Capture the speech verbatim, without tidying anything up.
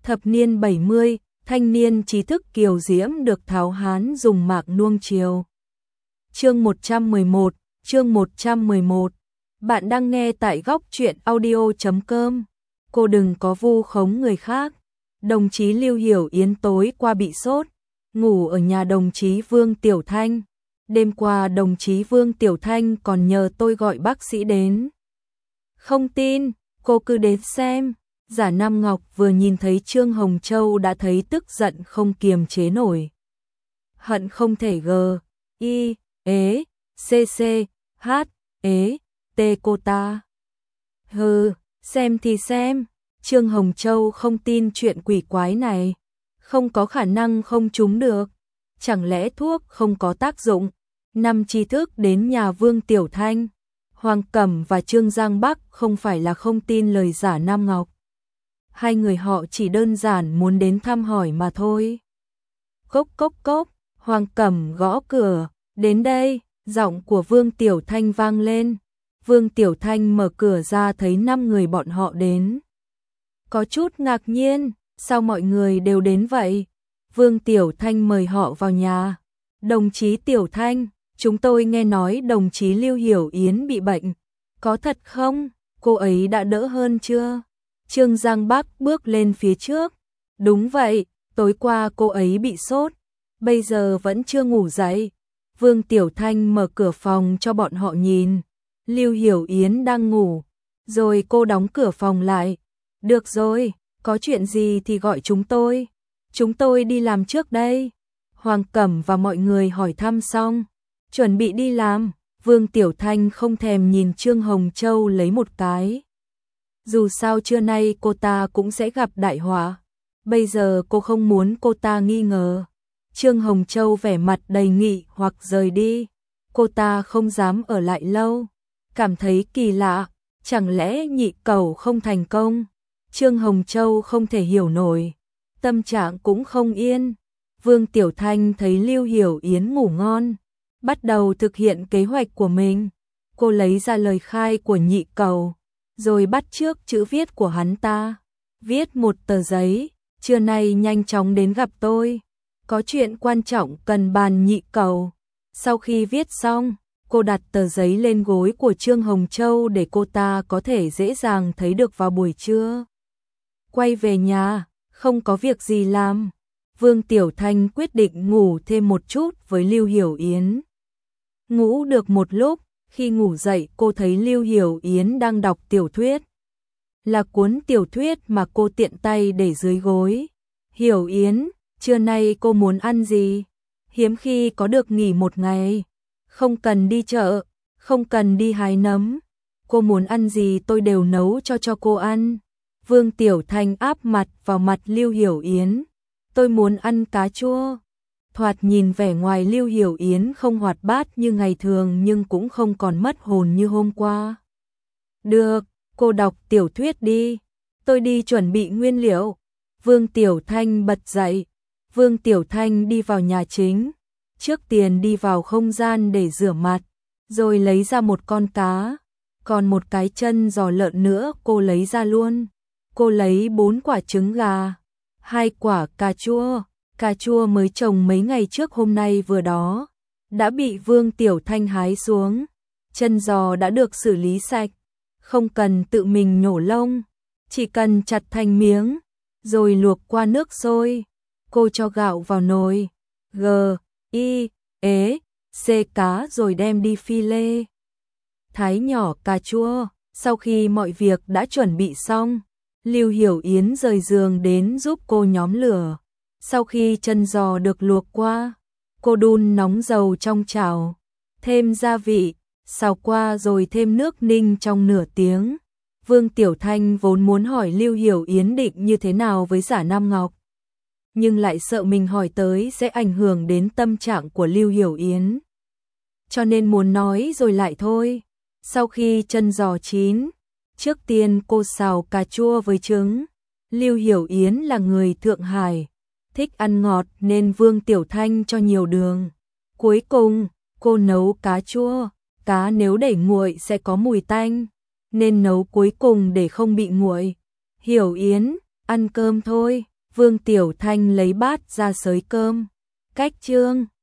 Thập niên bảy mươi, thanh niên trí thức kiều diễm được tháo hán dùng mạc nuông chiều. Chương một trăm mười một, chương một trăm mười một. Bạn đang nghe tại góc truyện audio chấm com. Cô đừng có vu khống người khác. Đồng chí Lưu Hiểu Yến tối qua bị sốt, ngủ ở nhà đồng chí Vương Tiểu Thanh. Đêm qua đồng chí Vương Tiểu Thanh còn nhờ tôi gọi bác sĩ đến. Không tin, cô cứ đến xem. Giả Nam Ngọc vừa nhìn thấy Trương Hồng Châu đã thấy tức giận không kiềm chế nổi. Hận không thể g, i, ế, c, c, h, ế, t cô ta. Hừ, xem thì xem, Trương Hồng Châu không tin chuyện quỷ quái này. Không có khả năng không trúng được. Chẳng lẽ thuốc không có tác dụng? Năm tri thức đến nhà Vương Tiểu Thanh, Hoàng Cẩm và Trương Giang Bắc không phải là không tin lời Giả Nam Ngọc. Hai người họ chỉ đơn giản muốn đến thăm hỏi mà thôi. Cốc cốc cốc, Hoàng Cẩm gõ cửa, đến đây, giọng của Vương Tiểu Thanh vang lên. Vương Tiểu Thanh mở cửa ra thấy năm người bọn họ đến. Có chút ngạc nhiên, sao mọi người đều đến vậy? Vương Tiểu Thanh mời họ vào nhà. Đồng chí Tiểu Thanh, chúng tôi nghe nói đồng chí Lưu Hiểu Yến bị bệnh. Có thật không? Cô ấy đã đỡ hơn chưa? Trương Giang Bắc bước lên phía trước. Đúng vậy, tối qua cô ấy bị sốt, bây giờ vẫn chưa ngủ dậy. Vương Tiểu Thanh mở cửa phòng cho bọn họ nhìn. Lưu Hiểu Yến đang ngủ, rồi cô đóng cửa phòng lại. Được rồi, có chuyện gì thì gọi chúng tôi. Chúng tôi đi làm trước đây. Hoàng Cẩm và mọi người hỏi thăm xong, chuẩn bị đi làm. Vương Tiểu Thanh không thèm nhìn Trương Hồng Châu lấy một cái. Dù sao trưa nay cô ta cũng sẽ gặp đại họa. Bây giờ cô không muốn cô ta nghi ngờ. Trương Hồng Châu vẻ mặt đầy nghị hoặc rời đi. Cô ta không dám ở lại lâu. Cảm thấy kỳ lạ. Chẳng lẽ nhị cẩu không thành công? Trương Hồng Châu không thể hiểu nổi. Tâm trạng cũng không yên. Vương Tiểu Thanh thấy Lưu Hiểu Yến ngủ ngon, bắt đầu thực hiện kế hoạch của mình. Cô lấy ra lời khai của nhị cẩu, rồi bắt chước chữ viết của hắn ta. Viết một tờ giấy, trưa nay nhanh chóng đến gặp tôi. Có chuyện quan trọng cần bàn nhị cẩu. Sau khi viết xong, cô đặt tờ giấy lên gối của Trương Hồng Châu để cô ta có thể dễ dàng thấy được vào buổi trưa. Quay về nhà, không có việc gì làm. Vương Tiểu Thanh quyết định ngủ thêm một chút với Lưu Hiểu Yến. Ngủ được một lúc, khi ngủ dậy cô thấy Lưu Hiểu Yến đang đọc tiểu thuyết. Là cuốn tiểu thuyết mà cô tiện tay để dưới gối. Hiểu Yến, trưa nay cô muốn ăn gì? Hiếm khi có được nghỉ một ngày. Không cần đi chợ, không cần đi hái nấm. Cô muốn ăn gì tôi đều nấu cho cho cô ăn. Vương Tiểu Thanh áp mặt vào mặt Lưu Hiểu Yến. Tôi muốn ăn cá chua. Thoạt nhìn vẻ ngoài Lưu Hiểu Yến không hoạt bát như ngày thường nhưng cũng không còn mất hồn như hôm qua. Được, cô đọc tiểu thuyết đi. Tôi đi chuẩn bị nguyên liệu. Vương Tiểu Thanh bật dậy. Vương Tiểu Thanh đi vào nhà chính. Trước tiên đi vào không gian để rửa mặt, rồi lấy ra một con cá. Còn một cái chân giò lợn nữa cô lấy ra luôn. Cô lấy bốn quả trứng gà, hai quả cà chua. Cà chua mới trồng mấy ngày trước hôm nay vừa đó, đã bị Vương Tiểu Thanh hái xuống. Chân giò đã được xử lý sạch, không cần tự mình nhổ lông, chỉ cần chặt thành miếng, rồi luộc qua nước sôi. Cô cho gạo vào nồi, g, i, ế, c cá rồi đem đi phi lê. Thái nhỏ cà chua, sau khi mọi việc đã chuẩn bị xong, Lưu Hiểu Yến rời giường đến giúp cô nhóm lửa. Sau khi chân giò được luộc qua, cô đun nóng dầu trong chảo, thêm gia vị, xào qua rồi thêm nước ninh trong nửa tiếng. Vương Tiểu Thanh vốn muốn hỏi Lưu Hiểu Yến định như thế nào với Giả Nam Ngọc, nhưng lại sợ mình hỏi tới sẽ ảnh hưởng đến tâm trạng của Lưu Hiểu Yến. Cho nên muốn nói rồi lại thôi. Sau khi chân giò chín, trước tiên cô xào cà chua với trứng. Lưu Hiểu Yến là người Thượng Hải, thích ăn ngọt nên Vương Tiểu Thanh cho nhiều đường. Cuối cùng, cô nấu cá chua. Cá nếu để nguội sẽ có mùi tanh, nên nấu cuối cùng để không bị nguội. Hiểu Yến, ăn cơm thôi. Vương Tiểu Thanh lấy bát ra xới cơm. Cách chương